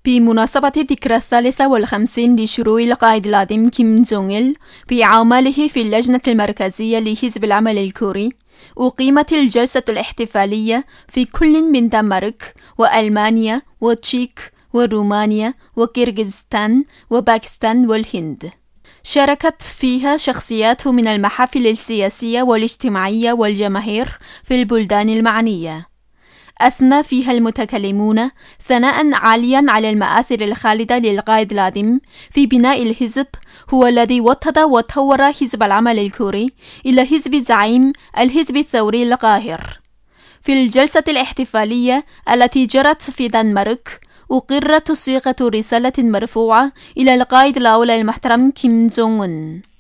بمناسبة الذكرى 53 لشروع القائد العظيم كيم جونغ إل بأعماله في اللجنة المركزية لحزب العمل الكوري، أقيمت الجلسة الاحتفالية في كل من الدنمارك وألمانيا وتشيك ورومانيا وكيرغيزستان وباكستان والهند. شاركت فيها شخصيات من المحافل السياسية والاجتماعية والجماهير في البلدان المعنية. أثنى فيها المتكلمون ثناء عاليا على المآثر الخالدة للقائد العظيم في بناء الحزب، هو الذي وطد وطور حزب العمل الكوري إلى حزب زعيم الحزب الثوري القاهر. في الجلسة الاحتفالية التي جرت في الدنمارك، أقرت صيغة رسالة مرفوعة إلى القائد الأول المحترم كيم جونغ أون.